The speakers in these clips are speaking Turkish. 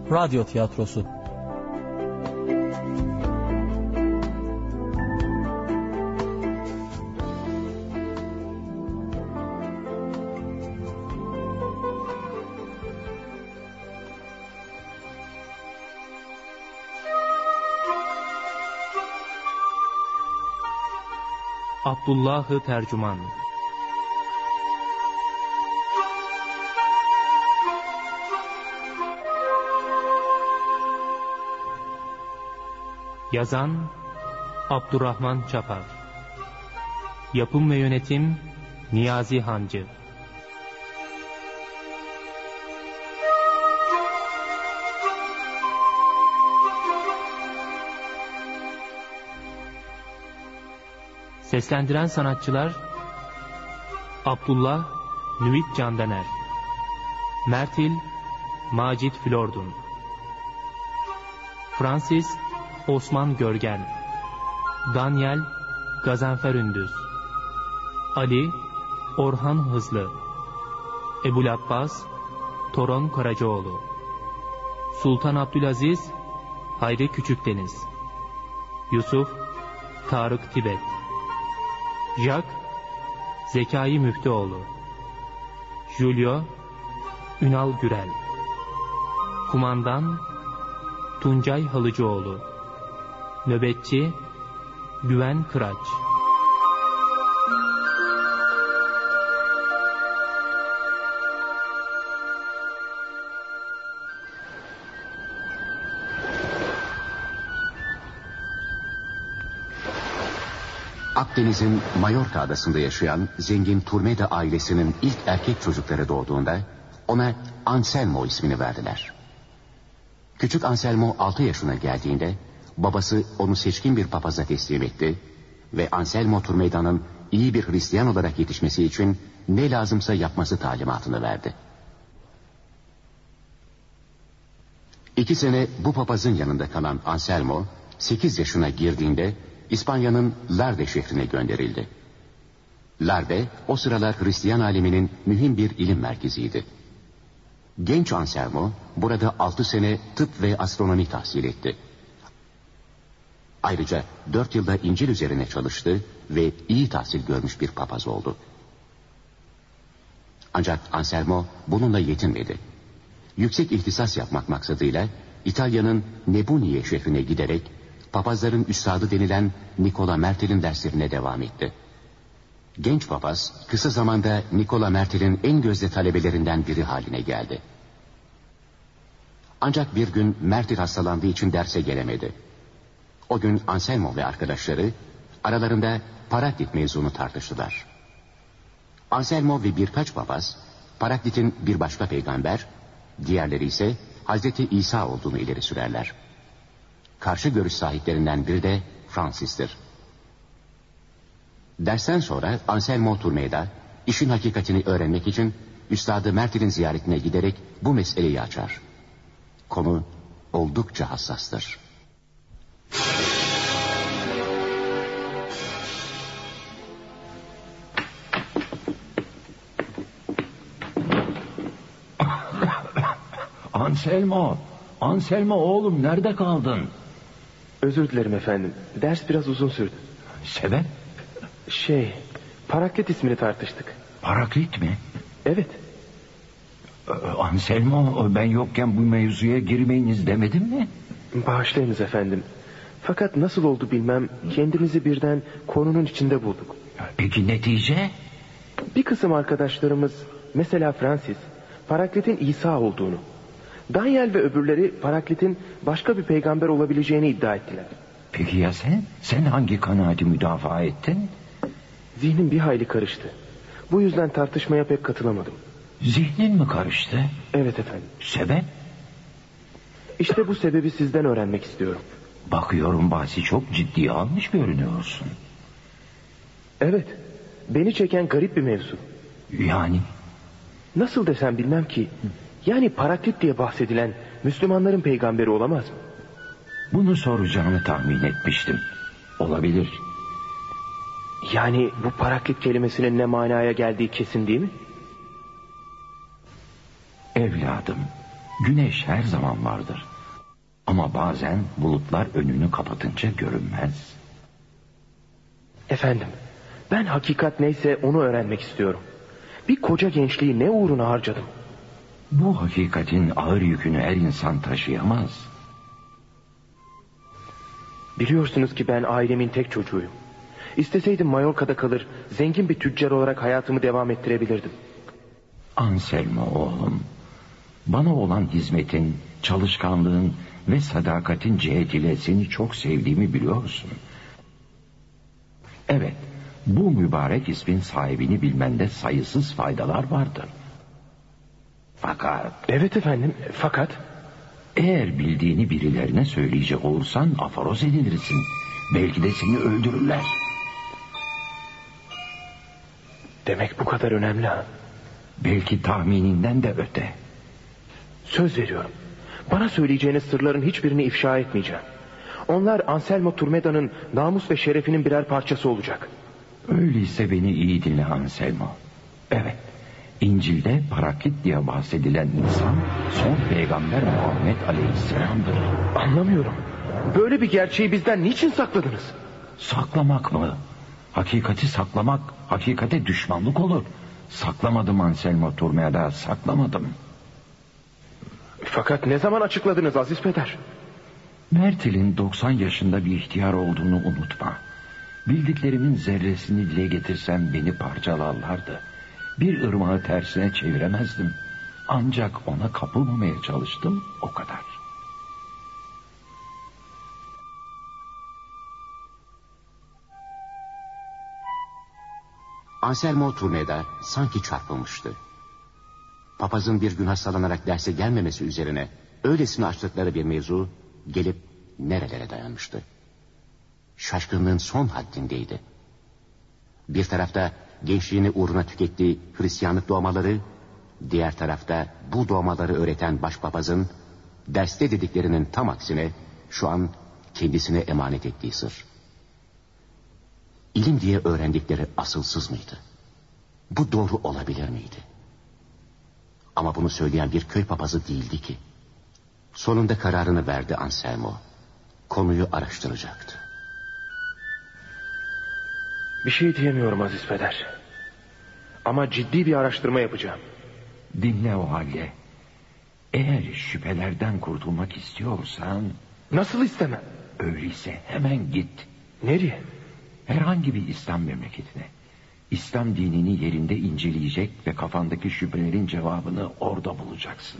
radyo tiyatrosu. Abdullah-ı Tercüman. Yazan Abdurrahman Çapar. Yapım ve yönetim Niyazi Hancı. Seslendiren sanatçılar: Abdullah Nüvit Candaner, Mertil Macit Flordun, Francis Osman Görgen, Daniel Gazanfer Ündüz, Ali Orhan Hızlı, Ebulabbas Toron Karacaoğlu, Sultan Abdülaziz Hayri Küçükdeniz, Yusuf Tarık Tibet, Jack Zekai Müftüoğlu, Julio Ünal Gürel, Kumandan Tuncay Halıcıoğlu, Nöbetçi Güven Kıraç. Akdeniz'in Mallorca adasında yaşayan zengin Turmeda ailesinin ilk erkek çocukları doğduğunda ona Anselmo ismini verdiler. Küçük Anselmo 6 yaşına geldiğinde babası onu seçkin bir papaza teslim etti ve Anselmo Turmeda'nın iyi bir Hristiyan olarak yetişmesi için ne lazımsa yapması talimatını verdi. 2 sene bu papazın yanında kalan Anselmo 8 yaşına girdiğinde İspanya'nın Larde şehrine gönderildi. Larde o sıralar Hristiyan aleminin mühim bir ilim merkeziydi. Genç Anselmo burada 6 sene tıp ve astronomi tahsil etti. Ayrıca 4 yılda İncil üzerine çalıştı ve iyi tahsil görmüş bir papaz oldu. Ancak Anselmo bununla yetinmedi. Yüksek ihtisas yapmak maksadıyla İtalya'nın Nebuniye şehrine giderek papazların üstadı denilen Nikola Mertel'in derslerine devam etti. Genç papaz kısa zamanda Nikola Mertel'in en gözde talebelerinden biri haline geldi. Ancak bir gün Mertel hastalandığı için derse gelemedi. O gün Anselmo ve arkadaşları aralarında Paraklit mevzunu tartıştılar. Anselmo ve birkaç papaz Paraklit'in bir başka peygamber, diğerleri ise Hazreti İsa olduğunu ileri sürerler. Karşı görüş sahiplerinden biri de Francis'tir. Dersten sonra Anselmo Turmeda işin hakikatini öğrenmek için Üstadı Mertel'in ziyaretine giderek bu meseleyi açar. Konu oldukça hassastır. Anselmo oğlum, nerede kaldın? Özür dilerim efendim. Ders biraz uzun sürdü. Sebep? Paraklit ismini tartıştık. Paraklit mi? Evet. Anselmo, ben yokken bu mevzuya girmeyiniz demedim mi? Bağışlayınız efendim. Fakat nasıl oldu bilmem, kendimizi birden konunun içinde bulduk. Peki netice? Bir kısım arkadaşlarımız, mesela Francis, Paraklit'in İsa olduğunu, Daniel ve öbürleri Paraklit'in başka bir peygamber olabileceğini iddia ettiler. Peki ya sen? Sen hangi kanaati müdafaa ettin? Zihnim bir hayli karıştı. Bu yüzden tartışmaya pek katılamadım. Zihnin mi karıştı? Evet efendim. Sebep? İşte bu sebebi sizden öğrenmek istiyorum. Bakıyorum bahsi çok ciddiye almış görünüyorsun. Evet. Beni çeken garip bir mevzu. Yani? Nasıl desem bilmem ki. Yani Paraklit diye bahsedilen Müslümanların peygamberi olamaz mı? Bunu soracağını tahmin etmiştim. Olabilir. Yani bu Paraklit kelimesinin ne manaya geldiği kesin değil mi? Evladım, Güneş her zaman vardır. Ama bazen bulutlar önünü kapatınca görünmez. Efendim, ben hakikat neyse onu öğrenmek istiyorum. Bir koca gençliği ne uğruna harcadım? Bu hakikatin ağır yükünü her insan taşıyamaz. Biliyorsunuz ki ben ailemin tek çocuğuyum. İsteseydim Mallorca'da kalır, zengin bir tüccar olarak hayatımı devam ettirebilirdim. Anselmo oğlum, bana olan hizmetin, çalışkanlığın ve sadakatin cihetiyle seni çok sevdiğimi biliyorsun. Evet, bu mübarek ismin sahibini bilmende sayısız faydalar vardır. Fakat... Evet efendim, fakat... Eğer bildiğini birilerine söyleyecek olursan aforoz edilirsin. Belki de seni öldürürler. Demek bu kadar önemli ha? Belki tahmininden de öte. Söz veriyorum. Bana söyleyeceğiniz sırların hiçbirini ifşa etmeyeceğim. Onlar Anselmo Turmeda'nın namus ve şerefinin birer parçası olacak. Öyleyse beni iyi dinle Anselmo. Evet, İncil'de Paraklit diye bahsedilen insan son peygamber Muhammed Aleyhisselam'dır. Anlamıyorum. Böyle bir gerçeği bizden niçin sakladınız? Saklamak mı? Hakikati saklamak, hakikate düşmanlık olur. Saklamadım Anselmo Turmeda, saklamadım. Fakat ne zaman açıkladınız Aziz Peder? Mertil'in 90 yaşında bir ihtiyar olduğunu unutma. Bildiklerimin zerresini dile getirsem beni parçalarlardı. Bir ırmağı tersine çeviremezdim. Ancak ona kapılmamaya çalıştım, o kadar. Anselmo Turmeda sanki çarpılmıştı. Papazın bir gün hastalanarak derse gelmemesi üzerine öylesine açtıkları bir mevzu gelip nerelere dayanmıştı. Şaşkınlığın son haddindeydi. Bir tarafta gençliğini uğruna tükettiği Hristiyanlık doğmaları, diğer tarafta bu doğmaları öğreten başpapazın derste dediklerinin tam aksine şu an kendisine emanet ettiği sır. İlim diye öğrendikleri asılsız mıydı? Bu doğru olabilir miydi? Ama bunu söyleyen bir köy papazı değildi ki. Sonunda kararını verdi Anselmo. Konuyu araştıracaktı. Bir şey diyemiyorum Aziz Peder. Ama ciddi bir araştırma yapacağım. Dinle o halde. Eğer şüphelerden kurtulmak istiyorsan... Nasıl istemem? Öyleyse hemen git. Nereye? Herhangi bir İslam memleketine. İslam dinini yerinde inceleyecek ve kafandaki şüphelerin cevabını orada bulacaksın.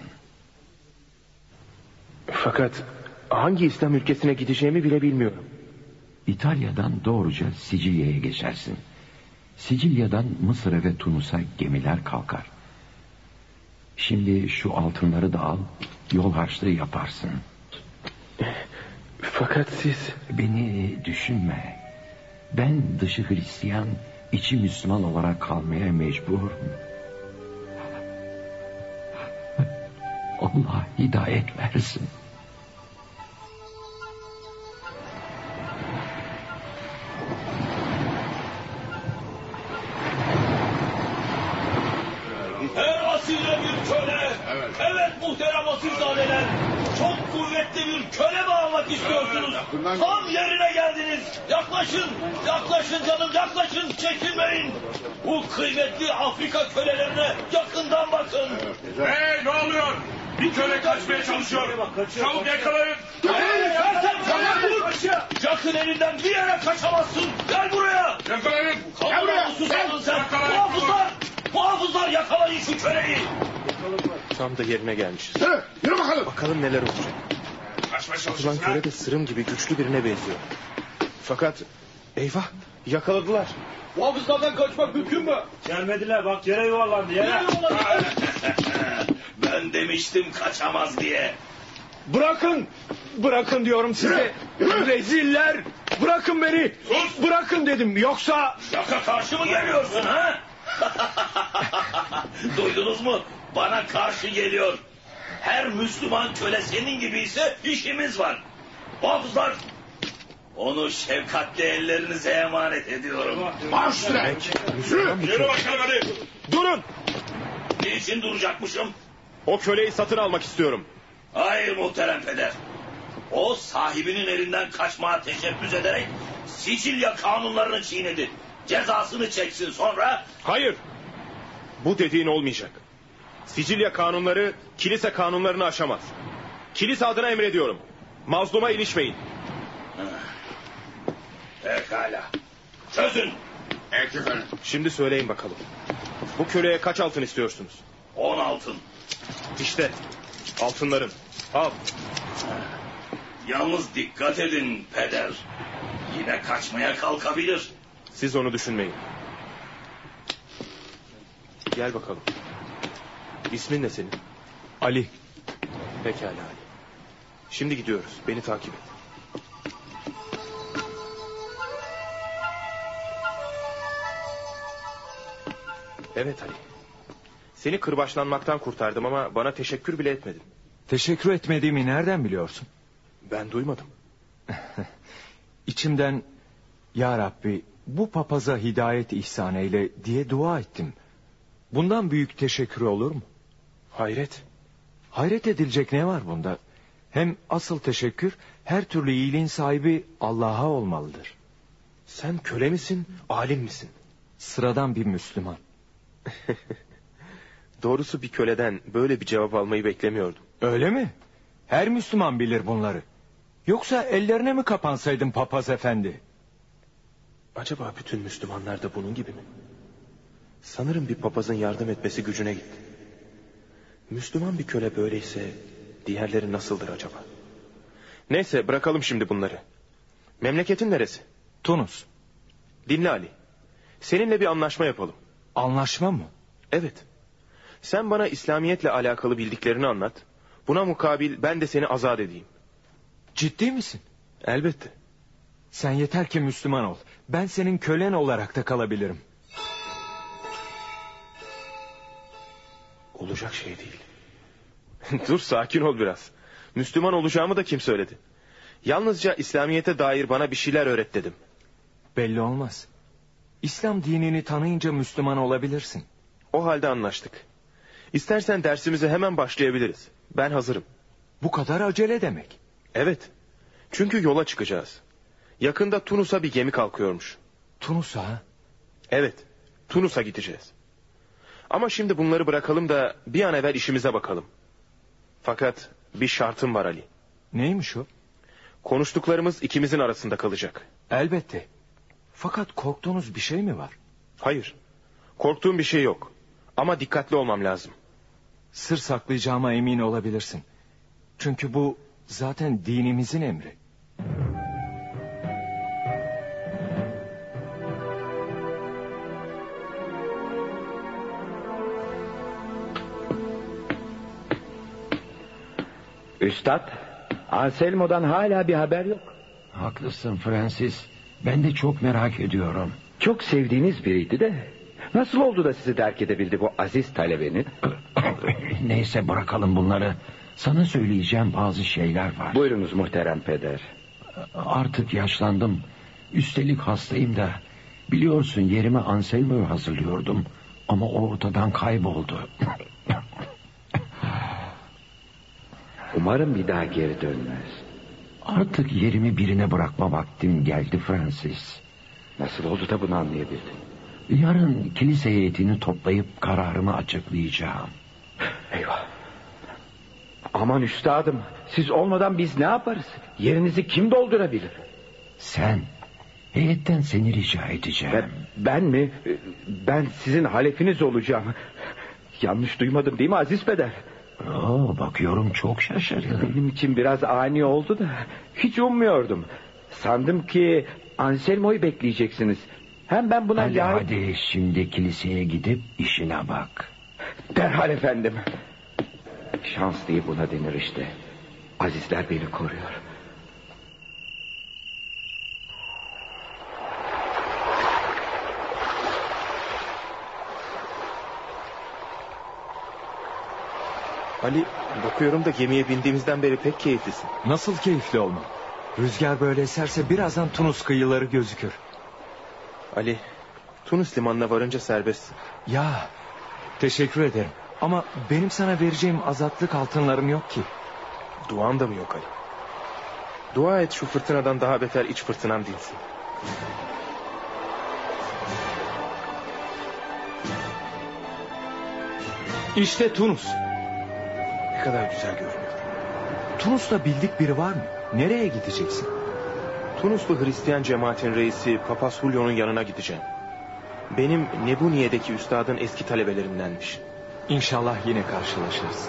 Fakat hangi İslam ülkesine gideceğimi bile bilmiyorum. İtalya'dan doğruca Sicilya'ya geçersin. Sicilya'dan Mısır'a ve Tunus'a gemiler kalkar. Şimdi şu altınları da al, yol harçlığı yaparsın. Fakat siz... Beni düşünme. Ben dışı Hristiyan, içi Müslüman olarak kalmaya mecburum. Allah hidayet versin. Her asile bir köle. Evet muhterem asilzadeler. Çok kuvvetli bir köle mi almak istiyorsunuz? Tam yerine geldiniz. Yaklaşın. Yaklaşın canım yaklaşın. Çekinmeyin. Bu kıymetli Afrika kölelerine yakından bakın. Hey ne oluyor? Bir köle kaçmaya çalışıyor. Çabuk yakalayın. Jack'ın elinden bir yere kaçamazsın. Gel buraya. Yakalayın. Gel buraya. Susadın sen. Muhafızlar. Muhafızlar yakalayın şu köleyi. Tam da yerine gelmişiz. Yürü bakalım. Bakalım neler olacak. Kaçmaya Ulan çalışıyorsun ha? köle de sırım gibi güçlü birine benziyor. Fakat eyvah yakaladılar. Muhafızlardan kaçmak mümkün mü? Gelmediler bak yere yuvarlandı yere. Ben demiştim kaçamaz diye. Bırakın! Bırakın diyorum size! Reziller! Bırakın beni! Sus! Bırakın dedim yoksa... Yaka karşı mı geliyorsun ha? Duydunuz mu? Bana karşı geliyor. Her Müslüman köle senin gibi ise işimiz var. Muhafızlar! Onu şefkatli ellerinize emanet ediyorum. Marş üstüne. Yürü bakalım hadi. Durun! Niçin duracakmışım? O köleyi satın almak istiyorum. Hayır muhterem peder. O sahibinin elinden kaçmaya teşebbüs ederek Sicilya kanunlarını çiğnedi. Cezasını çeksin sonra... Hayır. Bu dediğin olmayacak. Sicilya kanunları kilise kanunlarını aşamaz. Kilise adına emrediyorum. Mazluma ilişmeyin. Pekala. Çözün. Şimdi söyleyin bakalım. Bu köleye kaç altın istiyorsunuz? 10 altın. İşte altınların. Al. Yalnız dikkat edin peder. Yine kaçmaya kalkabilir. Siz onu düşünmeyin. Gel bakalım. İsmin ne senin? Ali. Pekala Ali. Şimdi gidiyoruz. Beni takip et. Evet Ali. Seni kırbaçlanmaktan kurtardım ama bana teşekkür bile etmedin. Teşekkür etmediğimi nereden biliyorsun? Ben duymadım. İçimden ya Rabbi bu papaza hidayet ihsan eyle diye dua ettim. Bundan büyük teşekkür olur mu? Hayret. Hayret edilecek ne var bunda? Hem asıl teşekkür her türlü iyiliğin sahibi Allah'a olmalıdır. Sen köle misin, alim misin? Sıradan bir Müslüman. Doğrusu bir köleden böyle bir cevap almayı beklemiyordum. Öyle mi? Her Müslüman bilir bunları. Yoksa ellerine mi kapansaydın papaz efendi? Acaba bütün Müslümanlar da bunun gibi mi? Sanırım bir papazın yardım etmesi gücüne gitti. Müslüman bir köle böyleyse diğerleri nasıldır acaba? Neyse bırakalım şimdi bunları. Memleketin neresi? Tunus. Dinle Ali. Seninle bir anlaşma yapalım. Anlaşma mı? Evet. Sen bana İslamiyetle alakalı bildiklerini anlat. Buna mukabil ben de seni azat edeyim. Ciddi misin? Elbette. Sen yeter ki Müslüman ol. Ben senin kölen olarak da kalabilirim. Olacak şey değil. Dur sakin ol biraz. Müslüman olacağımı da kim söyledi? Yalnızca İslamiyet'e dair bana bir şeyler öğret dedim. Belli olmaz. İslam dinini tanıyınca Müslüman olabilirsin. O halde anlaştık. İstersen dersimize hemen başlayabiliriz. Ben hazırım. Bu kadar acele demek. Evet. Çünkü yola çıkacağız. Yakında Tunus'a bir gemi kalkıyormuş. Tunus'a? Evet. Tunus'a gideceğiz. Ama şimdi bunları bırakalım da bir an evvel işimize bakalım. Fakat bir şartım var Ali. Neymiş o? Konuştuklarımız ikimizin arasında kalacak. Elbette. Fakat korktuğunuz bir şey mi var? Hayır. Korktuğum bir şey yok. Ama dikkatli olmam lazım. Sır saklayacağıma emin olabilirsin. Çünkü bu zaten dinimizin emri. Üstad, Anselmo'dan hala bir haber yok. Haklısın Francis. Ben de çok merak ediyorum. Çok sevdiğiniz biriydi de. Nasıl oldu da sizi terk edebildi bu aziz talebenin? Neyse bırakalım bunları. Sana söyleyeceğim bazı şeyler var. Buyurunuz muhterem peder. Artık yaşlandım. Üstelik hastayım da. Biliyorsun yerime Anselmo'yu hazırlıyordum. Ama o ortadan kayboldu. Umarım bir daha geri dönmez. Artık yerimi birine bırakma vaktim geldi Francis. Nasıl oldu da bunu anlayabildin? Yarın kilise heyetini toplayıp kararımı açıklayacağım. Eyvah. Aman üstadım, siz olmadan biz ne yaparız? Yerinizi kim doldurabilir? Sen. Heyetten seni rica edeceğim. Ben mi? Ben sizin halefiniz olacağım. Yanlış duymadım değil mi aziz peder? Bakıyorum çok şaşırdın. Benim için biraz ani oldu da hiç ummuyordum. Sandım ki Anselmo'yu bekleyeceksiniz. Hem ben buna... Hadi şimdi kiliseye gidip işine bak. Derhal efendim. Şans diye buna denir işte. Azizler beni koruyor. Ali, bakıyorum da gemiye bindiğimizden beri pek keyiflisin. Nasıl keyifli olmam? Rüzgar böyle eserse birazdan Tunus kıyıları gözükür. Ali, Tunus limanına varınca serbestsin. Ya, teşekkür ederim. Ama benim sana vereceğim azatlık altınlarım yok ki. Duan da mı yok Ali? Dua et şu fırtınadan daha beter iç fırtınam dinsin. İşte Tunus. Ne kadar güzel görünüyor. Tunus'ta bildik biri var mı? Nereye gideceksin? Tunuslu Hristiyan cemaatin reisi Papaz Julio'nun yanına gideceğim. Benim Nebuniye'deki üstadın eski talebelerindenmiş. İnşallah yine karşılaşırız.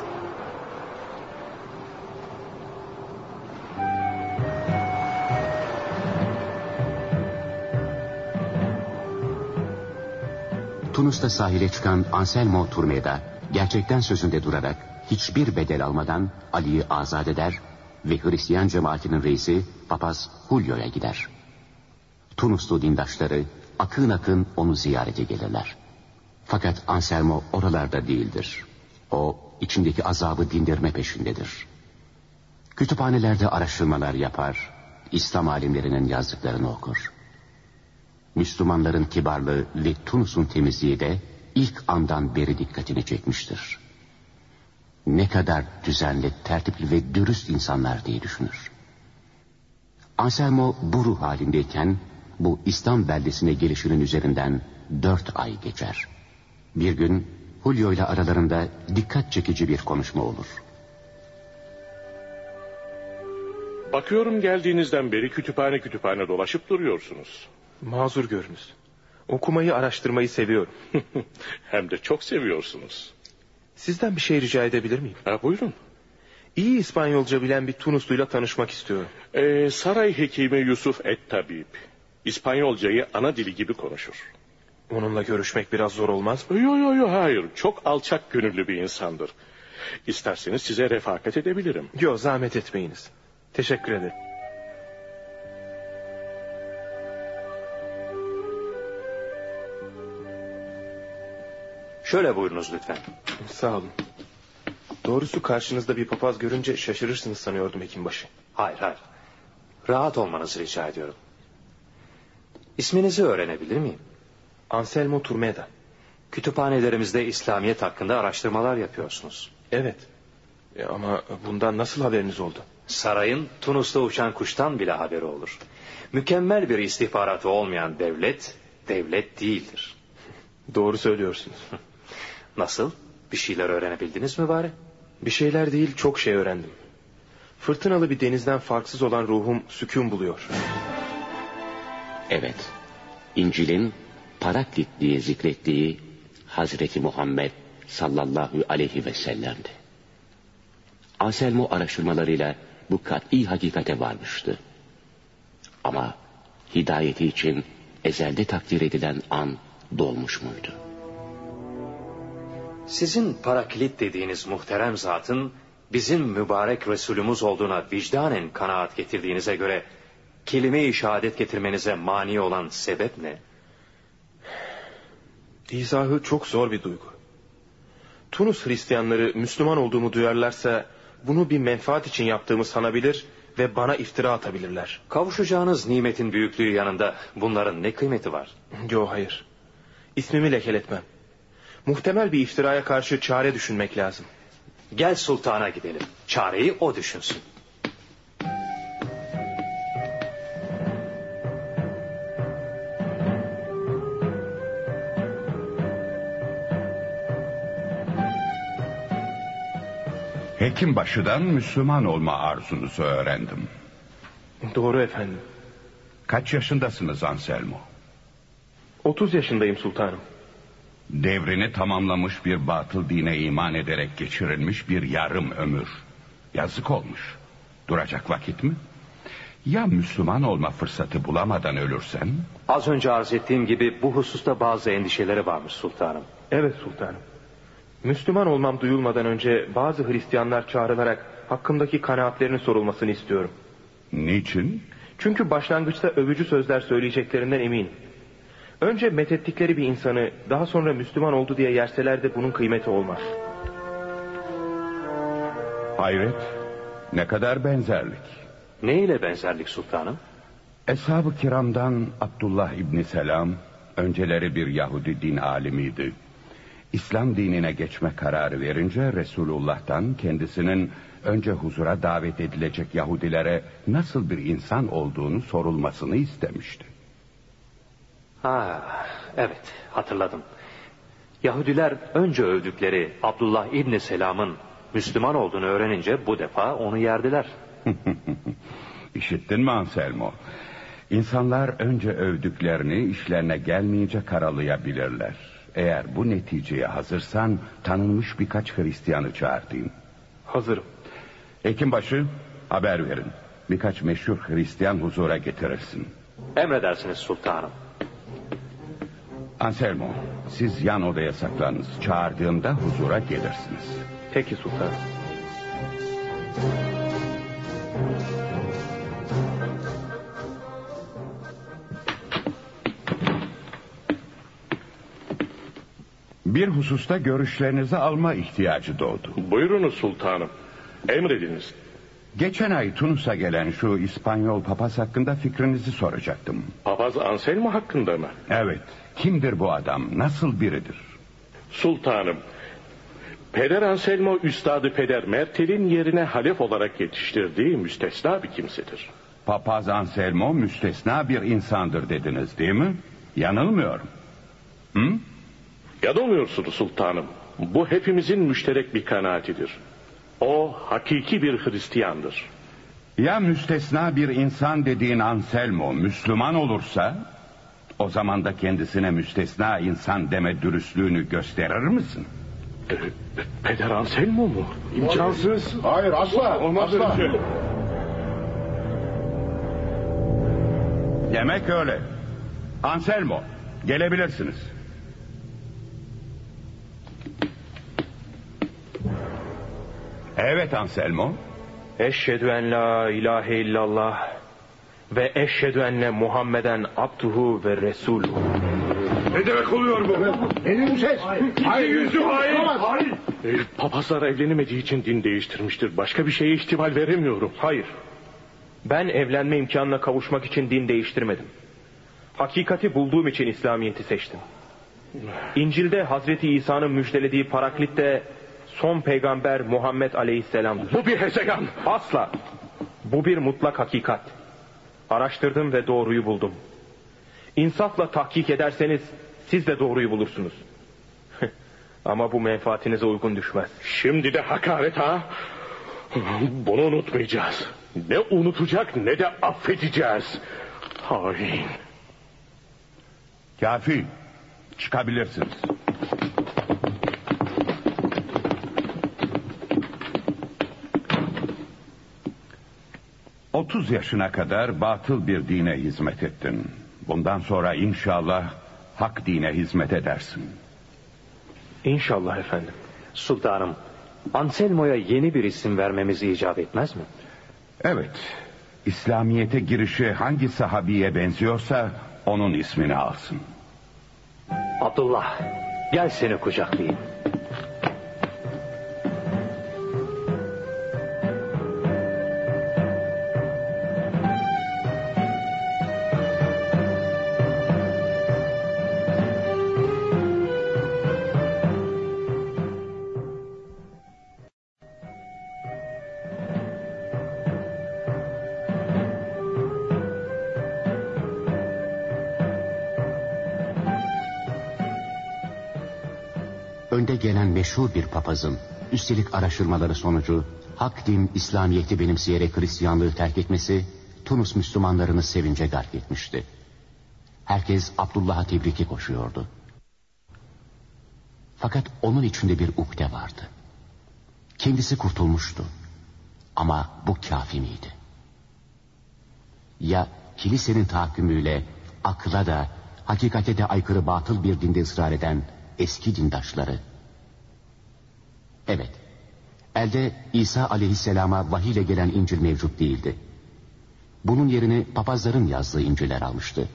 Tunus'ta sahile çıkan Anselmo Turmeda gerçekten sözünde durarak hiçbir bedel almadan Ali'yi azat eder ve Hristiyan cemaatinin reisi Papaz Julio'ya gider. Tunuslu dindaşları akın akın onu ziyarete gelirler. Fakat Anselmo oralarda değildir. O içindeki azabı dindirme peşindedir. Kütüphanelerde araştırmalar yapar, İslam alimlerinin yazdıklarını okur. Müslümanların kibarlığı ve Tunus'un temizliği de ilk andan beri dikkatini çekmiştir. Ne kadar düzenli, tertipli ve dürüst insanlar diye düşünür. Anselmo bu ruh halindeyken bu İslam beldesine gelişinin üzerinden 4 ay geçer. Bir gün Julio ile aralarında dikkat çekici bir konuşma olur. Bakıyorum geldiğinizden beri kütüphane dolaşıp duruyorsunuz. Mazur görünüz. Okumayı, araştırmayı seviyorum. Hem de çok seviyorsunuz. Sizden bir şey rica edebilir miyim? Buyurun. İyi İspanyolca bilen bir Tunusluyla tanışmak istiyorum. Saray hekimi Yusuf et-Tabib. İspanyolcayı ana dili gibi konuşur. Onunla görüşmek biraz zor olmaz mı? Yo, hayır. Çok alçak gönüllü bir insandır. İsterseniz size refakat edebilirim. Yo, zahmet etmeyiniz. Teşekkür ederim. Şöyle buyurunuz lütfen. Sağ olun. Doğrusu karşınızda bir papaz görünce şaşırırsınız sanıyordum hekimbaşı. Hayır. Rahat olmanızı rica ediyorum. İsminizi öğrenebilir miyim? Anselmo Turmeda. Kütüphanelerimizde İslamiyet hakkında araştırmalar yapıyorsunuz. Evet. Ama bundan nasıl haberiniz oldu? Sarayın Tunus'ta uçan kuştan bile haberi olur. Mükemmel bir istihbaratı olmayan devlet değildir. Doğru söylüyorsunuz. Nasıl? Bir şeyler öğrenebildiniz mi bari? Bir şeyler değil, çok şey öğrendim. Fırtınalı bir denizden farksız olan ruhum sükun buluyor. Evet, İncil'in Paraklit diye zikrettiği Hazreti Muhammed sallallahu aleyhi ve sellem'di. Anselmo araştırmalarıyla bu kat'i hakikate varmıştı. Ama hidayeti için ezelde takdir edilen an dolmuş muydu? Sizin Paraklit dediğiniz muhterem zatın bizim mübarek Resulümüz olduğuna vicdanen kanaat getirdiğinize göre kelime-i şehadet getirmenize mani olan sebep ne? İzahı çok zor bir duygu. Tunus Hristiyanları Müslüman olduğumu duyarlarsa bunu bir menfaat için yaptığımı sanabilir ve bana iftira atabilirler. Kavuşacağınız nimetin büyüklüğü yanında bunların ne kıymeti var? Yo, hayır. İsmimi lekeletmem. Muhtemel bir iftiraya karşı çare düşünmek lazım. Gel sultana gidelim. Çareyi o düşünsün. Hekimbaşı'dan Müslüman olma arzunuzu öğrendim. Doğru efendim. Kaç yaşındasınız Anselmo? 30 yaşındayım sultanım. Devrini tamamlamış bir batıl dine iman ederek geçirilmiş bir yarım ömür. Yazık olmuş. Duracak vakit mi? Ya Müslüman olma fırsatı bulamadan ölürsen? Az önce arz ettiğim gibi bu hususta bazı endişeleri varmış sultanım. Evet sultanım. Müslüman olmam duyulmadan önce bazı Hristiyanlar çağrılarak hakkımdaki kanaatlerinin sorulmasını istiyorum. Niçin? Çünkü başlangıçta övücü sözler söyleyeceklerinden eminim. Önce methettikleri bir insanı daha sonra Müslüman oldu diye yerseler de bunun kıymeti olmaz. Hayret, ne kadar benzerlik. Ne ile benzerlik sultanım? Eshab-ı kiramdan Abdullah İbni Selam önceleri bir Yahudi din alimiydi. İslam dinine geçme kararı verince Resulullah'tan kendisinin önce huzura davet edilecek Yahudilere nasıl bir insan olduğunu sorulmasını istemişti. Evet, hatırladım. Yahudiler önce övdükleri Abdullah İbni Selam'ın Müslüman olduğunu öğrenince bu defa onu yerdiler. İşittin mi Anselmo? İnsanlar önce övdüklerini işlerine gelmeyince karalayabilirler. Eğer bu neticeye hazırsan tanınmış birkaç Hristiyanı çağırtayım. Hazırım. Hekimbaşı, haber verin. Birkaç meşhur Hristiyan huzura getirirsin. Emredersiniz sultanım. Anselmo, siz yan odaya saklanınız. Çağırdığımda huzura gelirsiniz. Peki sultanım. Bir hususta görüşlerinizi alma ihtiyacı doğdu. Buyurunuz sultanım. Emrediniz. Geçen ay Tunus'a gelen şu İspanyol papaz hakkında fikrinizi soracaktım. Papaz Anselmo hakkında mı? Evet. Kimdir bu adam? Nasıl biridir? Sultanım, Peder Anselmo Üstadı Peder Mertel'in yerine halef olarak yetiştirdiği müstesna bir kimsedir. Papaz Anselmo müstesna bir insandır dediniz değil mi? Yanılmıyorum. Hı? Yanılmıyorsunuz sultanım. Bu hepimizin müşterek bir kanaatidir. O hakiki bir Hristiyandır. Ya müstesna bir insan dediğin Anselmo Müslüman olursa, o zaman da kendisine müstesna insan deme dürüstlüğünü gösterir misin? Peder Anselmo mu? İmkansız. Hayır, asla. Olmaz asla. Demek öyle. Anselmo, gelebilirsiniz. Evet Anselmo. Eşhedü en la ilahe illallah ve eşhedü enne Muhammeden abduhu ve resuluhu. Ne demek oluyor bu? Nedir bu ses? Hayır, yüzü hayır. Papazlar evlenemediği için din değiştirmiştir. Başka bir şeye ihtimal veremiyorum. Hayır. Ben evlenme imkanına kavuşmak için din değiştirmedim. Hakikati bulduğum için İslamiyet'i seçtim. İncil'de Hazreti İsa'nın müjdelediği Paraklit de son peygamber Muhammed Aleyhisselam'dır. Bu bir hezeyan. Asla. Bu bir mutlak hakikat. Araştırdım ve doğruyu buldum. İnsafla tahkik ederseniz siz de doğruyu bulursunuz. Ama bu menfaatinize uygun düşmez. Şimdi de hakaret ha? Bunu unutmayacağız. Ne unutacak ne de affedeceğiz. Hain. Kafi. Çıkabilirsiniz. ...30 yaşına kadar batıl bir dine hizmet ettin. Bundan sonra inşallah hak dine hizmet edersin. İnşallah efendim. Sultanım, Anselmo'ya yeni bir isim vermemiz icap etmez mi? Evet. İslamiyet'e girişi hangi sahabiye benziyorsa onun ismini alsın. Abdullah, gel seni kucaklayayım. Önde gelen meşhur bir papazın, üstelik araştırmaları sonucu hak din İslamiyet'i benimseyerek Hristiyanlığı terk etmesi, Tunus Müslümanlarını sevince gark etmişti. Herkes Abdullah'a tebriki koşuyordu. Fakat onun içinde bir ukde vardı. Kendisi kurtulmuştu. Ama bu kafi miydi? Ya kilisenin tahakkümüyle akla da hakikate de aykırı batıl bir dinde ısrar eden eski dindaşları? Evet, elde İsa aleyhisselama vahiy ile gelen İncil mevcut değildi. Bunun yerini papazların yazdığı İncil'ler almıştı.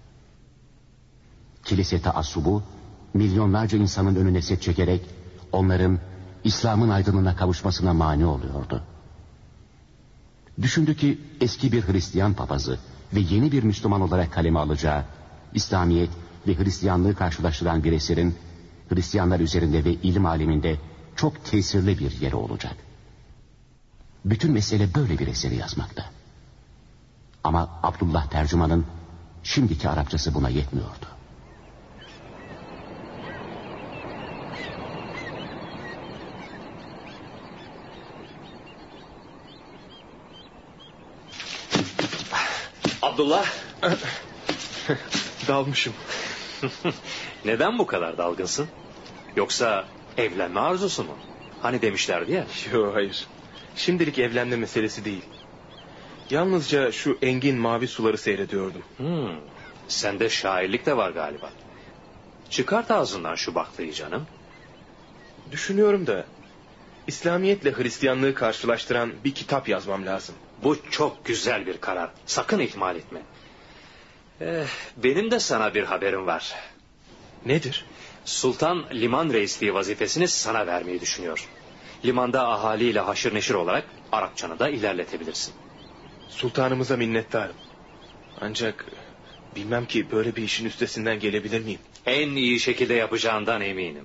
Kilise taassubu milyonlarca insanın önüne set çekerek onların İslam'ın aydınlığına kavuşmasına mani oluyordu. Düşündü ki eski bir Hristiyan papazı ve yeni bir Müslüman olarak kaleme alacağı İslamiyet ve Hristiyanlığı karşılaştıran bir eserin Hristiyanlar üzerinde ve ilim aleminde çok tesirli bir yeri olacak. Bütün mesele böyle bir eseri yazmakta. Ama Abdullah tercümanın şimdiki Arapçası buna yetmiyordu. Abdullah. Dalmışım. Neden bu kadar dalgınsın? Yoksa evlenme arzusu mu? Hani demişlerdi ya. Yok, hayır. Şimdilik evlenme meselesi değil. Yalnızca şu engin mavi suları seyrediyordum. Sende şairlik de var galiba. Çıkart ağzından şu baklayı canım. Düşünüyorum da İslamiyetle Hristiyanlığı karşılaştıran bir kitap yazmam lazım. Bu çok güzel bir karar. Sakın ihmal etme. Benim de sana bir haberim var. Nedir? Sultan liman reisliği vazifesini sana vermeyi düşünüyor. Limanda ahaliyle haşır neşir olarak Arapçanı da ilerletebilirsin. Sultanımıza minnettarım. Ancak bilmem ki böyle bir işin üstesinden gelebilir miyim? En iyi şekilde yapacağından eminim.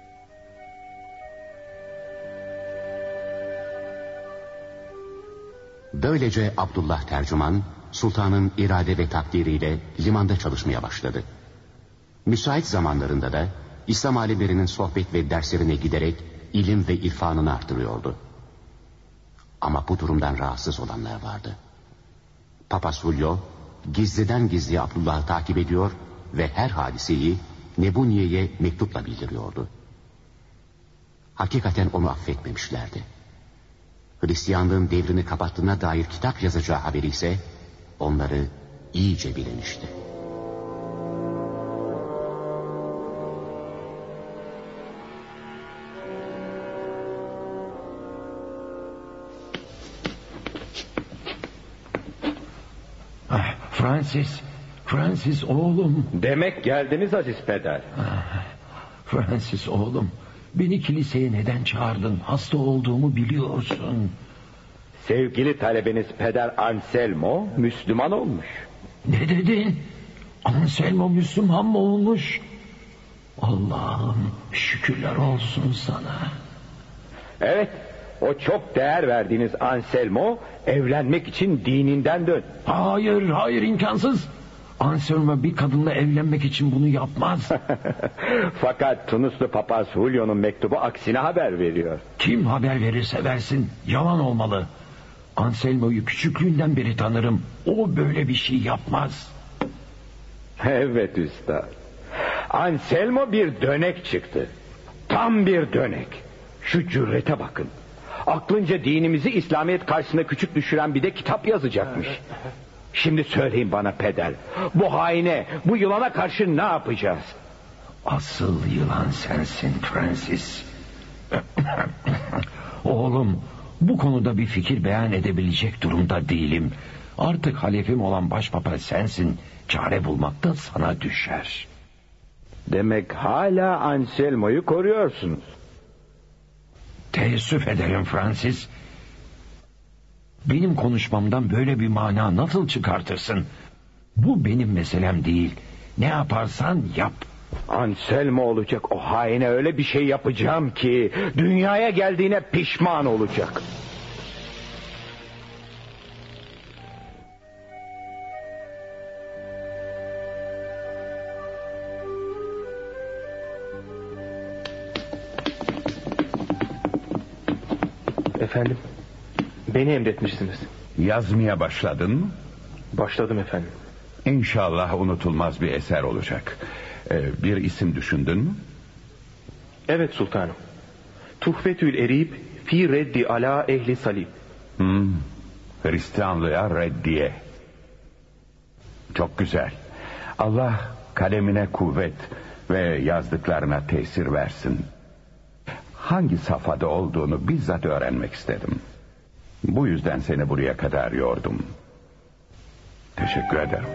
Böylece Abdullah tercüman, sultanın irade ve takdiriyle limanda çalışmaya başladı. Müsait zamanlarında da İslam alimlerinin sohbet ve derslerine giderek ilim ve irfanını artırıyordu. Ama bu durumdan rahatsız olanlar vardı. Papaz Julio gizliden gizliye Abdullah'ı takip ediyor ve her hadiseyi Nebuniye'ye mektupla bildiriyordu. Hakikaten onu affetmemişlerdi. Hristiyanlığın devrini kapattığına dair kitap yazacağı haberi ise onları iyice bilemişti. Francis oğlum. Demek geldiniz aziz peder. Francis oğlum, beni kiliseye neden çağırdın? Hasta olduğumu biliyorsun. Sevgili talebeniz Peder Anselmo Müslüman olmuş. Ne dedin? Anselmo Müslüman mı olmuş? Allah'ım şükürler olsun sana. Evet, o çok değer verdiğiniz Anselmo evlenmek için dininden dön. Hayır imkansız. Anselmo bir kadınla evlenmek için bunu yapmaz. Fakat Tunuslu papaz Julio'nun mektubu aksine haber veriyor. Kim haber verirse versin yalan olmalı. Anselmo'yu küçüklüğünden beri tanırım. O böyle bir şey yapmaz. Evet üstad. Anselmo bir dönek çıktı. Tam bir dönek. Şu cürete bakın. Aklınca dinimizi İslamiyet karşısında küçük düşüren bir de kitap yazacakmış. Şimdi söyleyin bana peder. Bu haine, bu yılana karşı ne yapacağız? Asıl yılan sensin Francis. Oğlum, bu konuda bir fikir beyan edebilecek durumda değilim. Artık halefim olan başpapa sensin. Çare bulmak da sana düşer. Demek hala Anselmo'yu koruyorsunuz. Teessüf ederim Francis. Benim konuşmamdan böyle bir mana nasıl çıkartırsın? Bu benim meselem değil. Ne yaparsan yap. Anselmo olacak o haine öyle bir şey yapacağım ki dünyaya geldiğine pişman olacak. Efendim, beni emretmişsiniz. Yazmaya başladın mı? Başladım efendim. İnşallah unutulmaz bir eser olacak. Bir isim düşündün mü? Evet sultanım. Tuhfetül Erib fi reddi ala ehli salib. Hristiyanlığa reddiye. Çok güzel. Allah kalemine kuvvet ve yazdıklarına tesir versin. Hangi safhada olduğunu bizzat öğrenmek istedim. Bu yüzden seni buraya kadar yordum. Teşekkür ederim.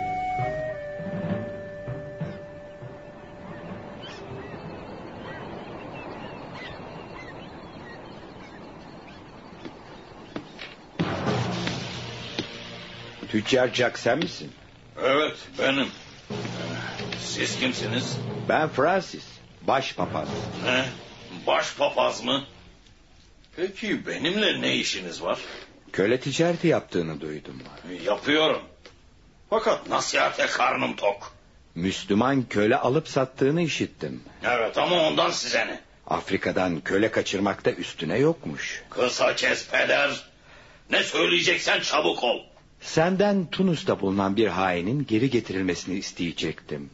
Tüccar Jack sen misin? Evet benim. Siz kimsiniz? Ben Francis. Başpapaz. Ne? Başpapaz mı? Peki benimle ne işiniz var? Köle ticareti yaptığını duydum. Yapıyorum. Fakat nasihate karnım tok. Müslüman köle alıp sattığını işittim. Evet ama ondan size ne? Afrika'dan köle kaçırmakta üstüne yokmuş. Kısa kes peder. Ne söyleyeceksen çabuk ol. Senden Tunus'ta bulunan bir hainin geri getirilmesini isteyecektim.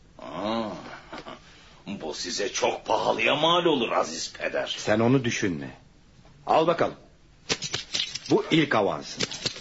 Bu size çok pahalıya mal olur aziz peder. Sen onu düşünme. Al bakalım. Bu ilk avansın.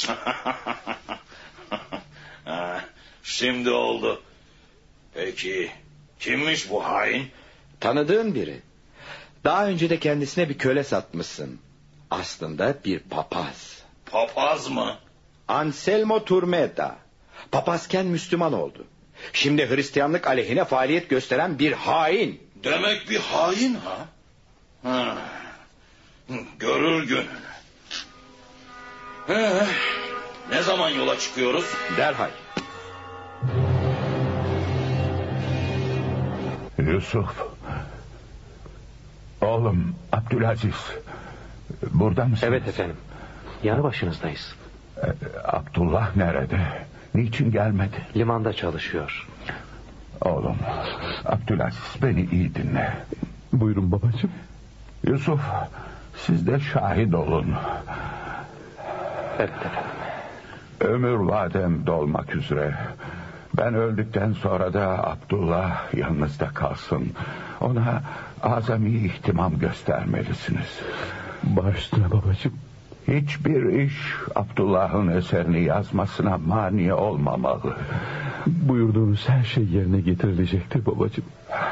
Şimdi oldu. Peki kimmiş bu hain? Tanıdığın biri. Daha önce de kendisine bir köle satmışsın. Aslında bir papaz. Papaz mı? Anselmo Turmeda. Papazken Müslüman oldu. Şimdi Hristiyanlık aleyhine faaliyet gösteren bir hain. Demek bir hain ha? Görür gününü. Ne zaman yola çıkıyoruz? Derhal. Yusuf. Oğlum Abdülaziz. Burada mısın? Evet efendim. Yanı başınızdayız. Abdullah nerede? Niçin gelmedi? Limanda çalışıyor. Oğlum Abdülaziz beni iyi dinle. Buyurun babacığım. Yusuf siz de şahit olun. Evet efendim. Ömür vadem dolmak üzere. Ben öldükten sonra da Abdullah yanınızda kalsın. Ona azami ihtimam göstermelisiniz. Baş üstüne babacığım. Hiçbir iş Abdullah'ın eserini yazmasına mani olmamalı. Buyurduğunuz her şey yerine getirilecektir babacığım.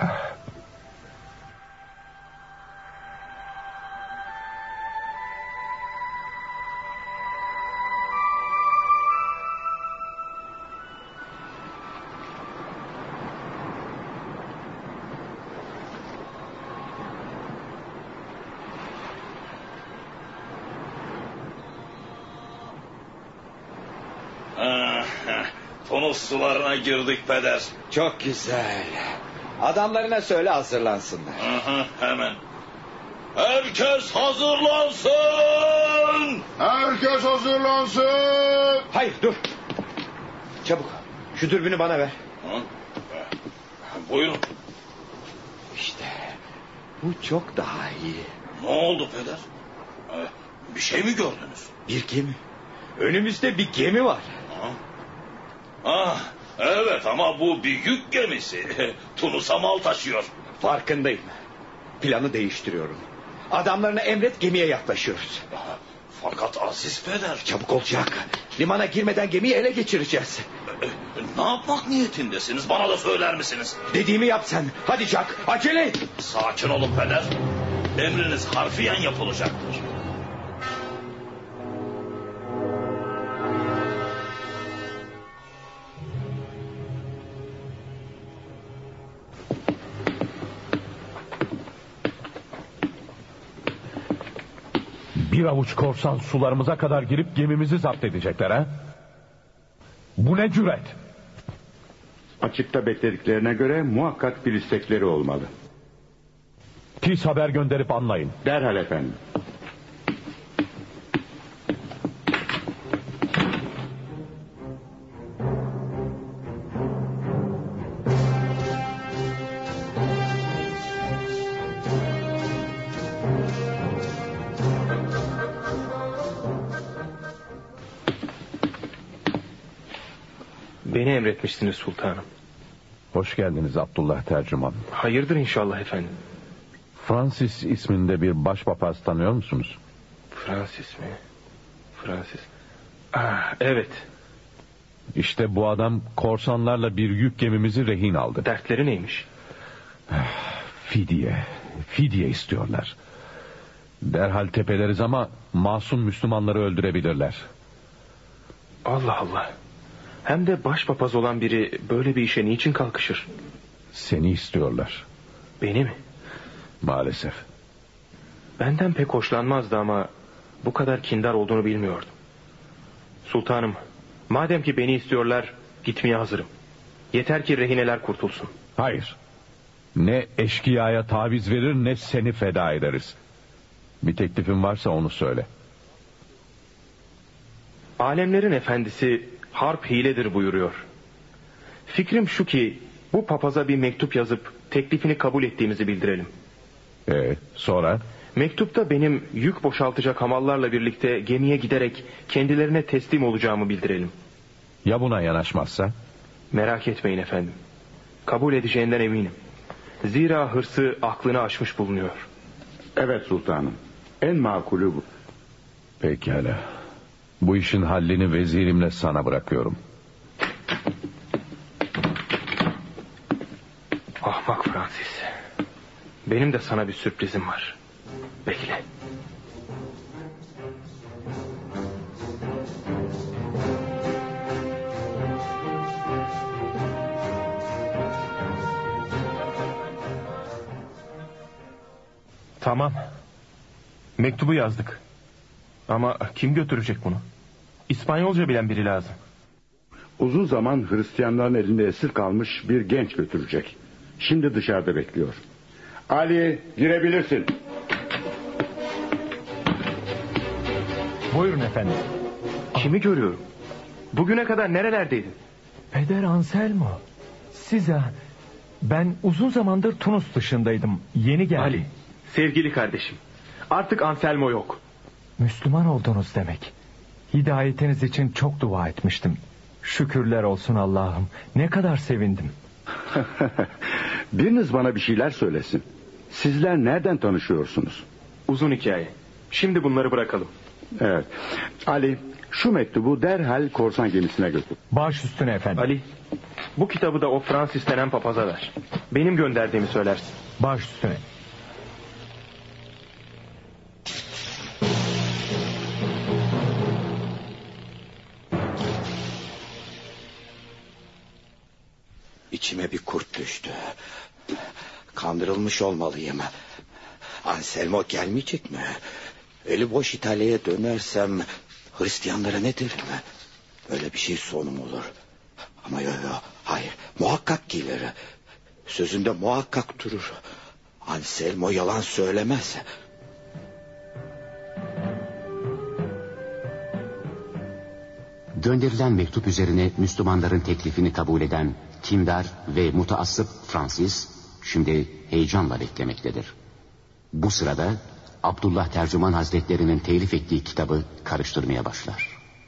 Tunus sularına girdik peder. Çok güzel. Adamlarına söyle hazırlansınlar. Hemen. Herkes hazırlansın. Herkes hazırlansın. Hayır dur. Çabuk şu dürbünü bana ver. Buyurun. İşte bu çok daha iyi. Ne oldu peder? Bir şey mi gördünüz? Bir gemi. Önümüzde bir gemi var. Evet ama bu bir yük gemisi. Tunus'a mal taşıyor. Farkındayım. Planı değiştiriyorum. Adamlarına emret, gemiye yaklaşıyoruz. Fakat aziz peder. Çabuk olacak. Limana girmeden gemiyi ele geçireceğiz. Ne yapmak niyetindesiniz? Bana da söyler misiniz? Dediğimi yap sen. Hadi Jack, acele et. Sakin olun peder. Emriniz harfiyen yapılacaktır. Bir avuç korsan sularımıza kadar girip gemimizi zapt edecekler ha? Bu ne cüret? Açıkta beklediklerine göre muhakkak bir istekleri olmalı. Pis haber gönderip anlayın. Derhal efendim. Beni emretmişsiniz sultanım. Hoş geldiniz Abdullah tercüman. Hayırdır inşallah efendim. Francis isminde bir başpapaz tanıyor musunuz? Francis mi? Francis. Evet. İşte bu adam korsanlarla bir yük gemimizi rehin aldı. Dertleri neymiş? Fidye istiyorlar. Derhal tepeleriz ama masum Müslümanları öldürebilirler. Allah Allah. Hem de başpapaz olan biri böyle bir işe niçin kalkışır? Seni istiyorlar. Beni mi? Maalesef. Benden pek hoşlanmazdı ama bu kadar kindar olduğunu bilmiyordum. Sultanım, madem ki beni istiyorlar, gitmeye hazırım. Yeter ki rehineler kurtulsun. Hayır. Ne eşkıyaya taviz verir ne seni feda ederiz. Bir teklifin varsa onu söyle. Alemlerin efendisi harp hiledir buyuruyor. Fikrim şu ki bu papaza bir mektup yazıp teklifini kabul ettiğimizi bildirelim. Sonra? Mektupta benim yük boşaltacak hamallarla birlikte gemiye giderek kendilerine teslim olacağımı bildirelim. Ya buna yanaşmazsa? Merak etmeyin efendim. Kabul edeceğinden eminim. Zira hırsı aklını aşmış bulunuyor. Evet sultanım. En makulü bu. Pekala. Bu işin hallini vezirimle sana bırakıyorum. Ahmak Francis. Benim de sana bir sürprizim var. Bekle. Tamam. Mektubu yazdık. Ama kim götürecek bunu? İspanyolca bilen biri lazım. Uzun zaman Hristiyanların elinde esir kalmış bir genç götürecek. Şimdi dışarıda bekliyor. Ali, girebilirsin. Buyurun efendim. Kimi görüyorum? Bugüne kadar nerelerdeydin? Peder Anselmo. Size... Ben uzun zamandır Tunus dışındaydım. Yeni geldim. Ali, sevgili kardeşim. Artık Anselmo yok. Müslüman oldunuz demek. Hidayetiniz için çok dua etmiştim. Şükürler olsun Allah'ım. Ne kadar sevindim. Biriniz bana bir şeyler söylesin. Sizler nereden tanışıyorsunuz? Uzun hikaye. Şimdi bunları bırakalım. Evet. Ali, şu mektubu derhal korsan gemisine götür. Baş üstüne efendim. Ali, bu kitabı da o Francis denen papaza ver. Benim gönderdiğimi söylersin. Baş üstüne. İçime bir kurt düştü. Kandırılmış olmalıyım. Anselmo gelmeyecek mi? Eli boş İtalya'ya dönersem Hristiyanlara ne derim? Öyle bir şey sonum olur. Ama yok, hayır, muhakkak gelir. Sözünde muhakkak durur. Anselmo yalan söylemez. Gönderilen mektup üzerine Müslümanların teklifini kabul eden kindar ve mutaassıp Francis şimdi heyecanla beklemektedir. Bu sırada Abdullah Tercüman Hazretlerinin telif ettiği kitabı karıştırmaya başlar.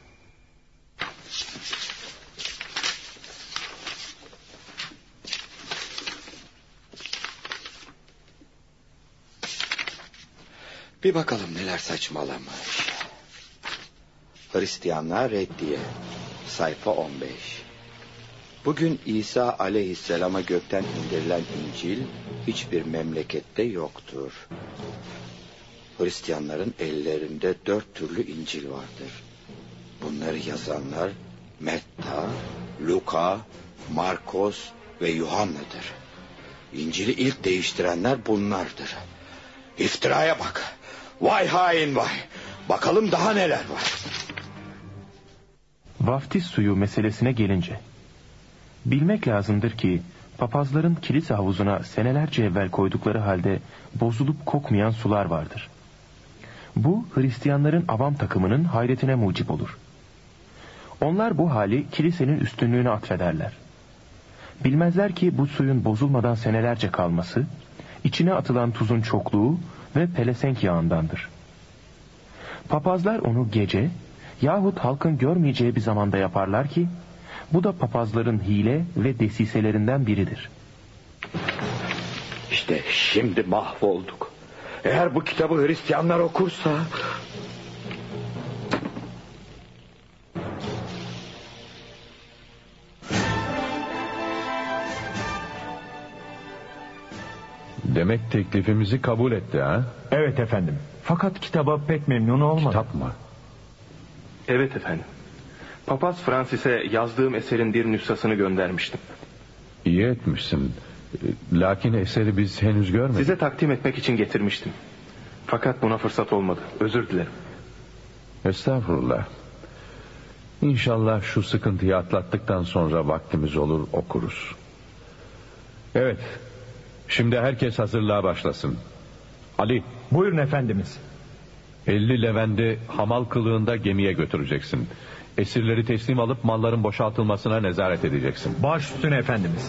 Bir bakalım neler saçmalamış. Hristiyanlar reddiye. Sayfa 15. Bugün İsa aleyhisselama gökten indirilen İncil hiçbir memlekette yoktur. Hristiyanların ellerinde 4 türlü İncil vardır. Bunları yazanlar Metta, Luka, Markos ve Yuhanna'dır. İncil'i ilk değiştirenler bunlardır. İftiraya bak. Vay hain vay. Bakalım daha neler var. Vaftiz suyu meselesine gelince, bilmek lazımdır ki papazların kilise havuzuna senelerce evvel koydukları halde bozulup kokmayan sular vardır. Bu Hristiyanların avam takımının hayretine mucip olur. Onlar bu hali kilisenin üstünlüğüne atfederler. Bilmezler ki bu suyun bozulmadan senelerce kalması, içine atılan tuzun çokluğu ve pelesenk yağındandır. Papazlar onu gece yahut halkın görmeyeceği bir zamanda yaparlar ki, bu da papazların hile ve desiselerinden biridir. İşte şimdi mahvolduk. Eğer bu kitabı Hristiyanlar okursa... Demek teklifimizi kabul etti ha? Evet efendim. Fakat kitaba pek memnun olmadı. Kitap mı? Evet efendim. Papaz Francis'e yazdığım eserin bir nüshasını göndermiştim. İyi etmişsin. Lakin eseri biz henüz görmedik. Size takdim etmek için getirmiştim. Fakat buna fırsat olmadı. Özür dilerim. Estağfurullah. İnşallah şu sıkıntıyı atlattıktan sonra vaktimiz olur okuruz. Evet. Şimdi herkes hazırlığa başlasın. Ali. Buyurun efendimiz. 50 levendi hamal kılığında gemiye götüreceksin. Esirleri teslim alıp malların boşaltılmasına nezaret edeceksin. Baş üstüne efendimiz.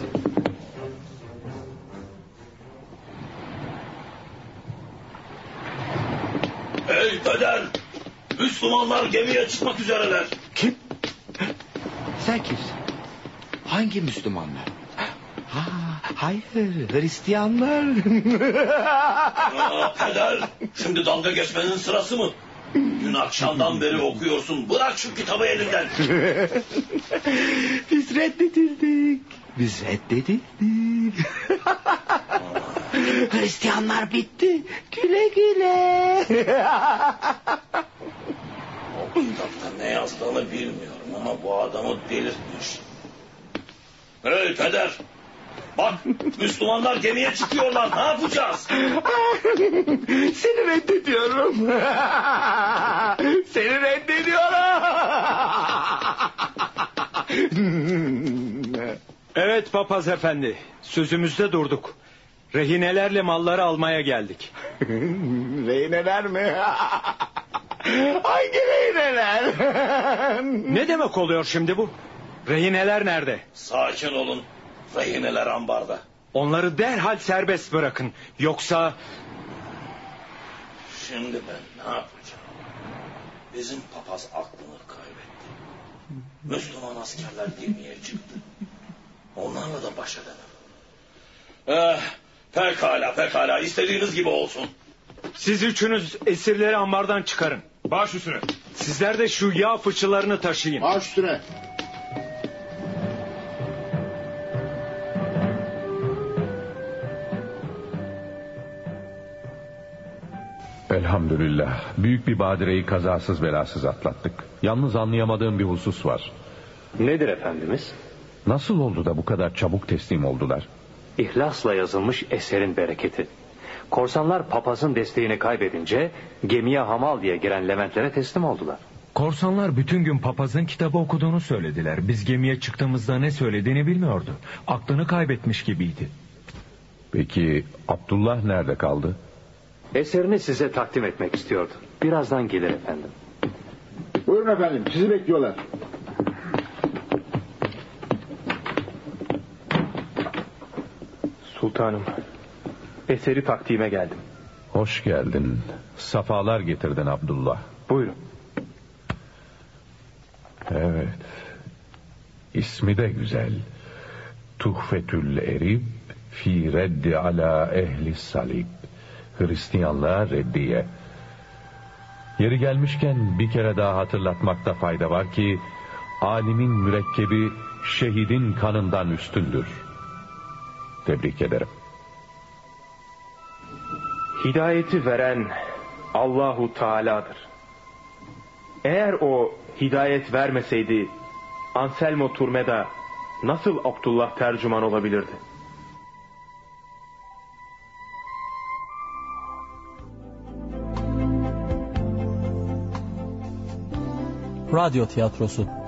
Ey peder! Müslümanlar gemiye çıkmak üzereler. Kim? Sen kimsin? Hangi Müslümanlar? Hayır, Hristiyanlar. Peder, şimdi dalga geçmenin sırası mı? Dün akşamdan beri okuyorsun. Bırak şu kitabı elinden. Biz reddedildik. Hristiyanlar bitti. Güle güle. O kitapta ne yazdığını bilmiyorum ama bu adamı delirtmiş. Hey peder! Bak, Müslümanlar gemiye çıkıyorlar. Ne yapacağız? Seni reddediyorum. Seni reddediyorum. Evet papaz efendi. Sözümüzde durduk. Rehinelerle malları almaya geldik. Rehineler mi? Hangi rehineler? Ne demek oluyor şimdi bu? Rehineler nerede? Sakin olun. Rehineler ambarda. Onları derhal serbest bırakın. Yoksa... Şimdi ben ne yapacağım? Bizim papaz aklını kaybetti. Müslüman askerler gemiye çıktı. Onlarla da baş edemem. Pekala. İstediğiniz gibi olsun. Siz üçünüz esirleri ambardan çıkarın. Baş üstüne. Sizler de şu yağ fıçılarını taşıyın. Baş üstüne. Elhamdülillah. Büyük bir badireyi kazasız belasız atlattık. Yalnız anlayamadığım bir husus var. Nedir efendimiz? Nasıl oldu da bu kadar çabuk teslim oldular? İhlasla yazılmış eserin bereketi. Korsanlar papazın desteğini kaybedince gemiye hamal diye giren Leventlere teslim oldular. Korsanlar bütün gün papazın kitabı okuduğunu söylediler. Biz gemiye çıktığımızda ne söylediğini bilmiyordu. Aklını kaybetmiş gibiydi. Peki Abdullah nerede kaldı? Eserini size takdim etmek istiyordu. Birazdan gelir efendim. Buyurun efendim, sizi bekliyorlar. Sultanım, eseri takdime geldim. Hoş geldin. Safalar getirdin Abdullah. Buyurun. Evet. İsmi de güzel. Tuhfetül Erib fi reddi ala ehli salib. Hristiyanlığa reddiye. Yeri gelmişken bir kere daha hatırlatmakta fayda var ki alimin mürekkebi şehidin kanından üstündür. Tebrik ederim. Hidayeti veren Allahu Teala'dır. Eğer o hidayet vermeseydi Anselmo Turmeda nasıl Abdullah tercüman olabilirdi? Radyo tiyatrosu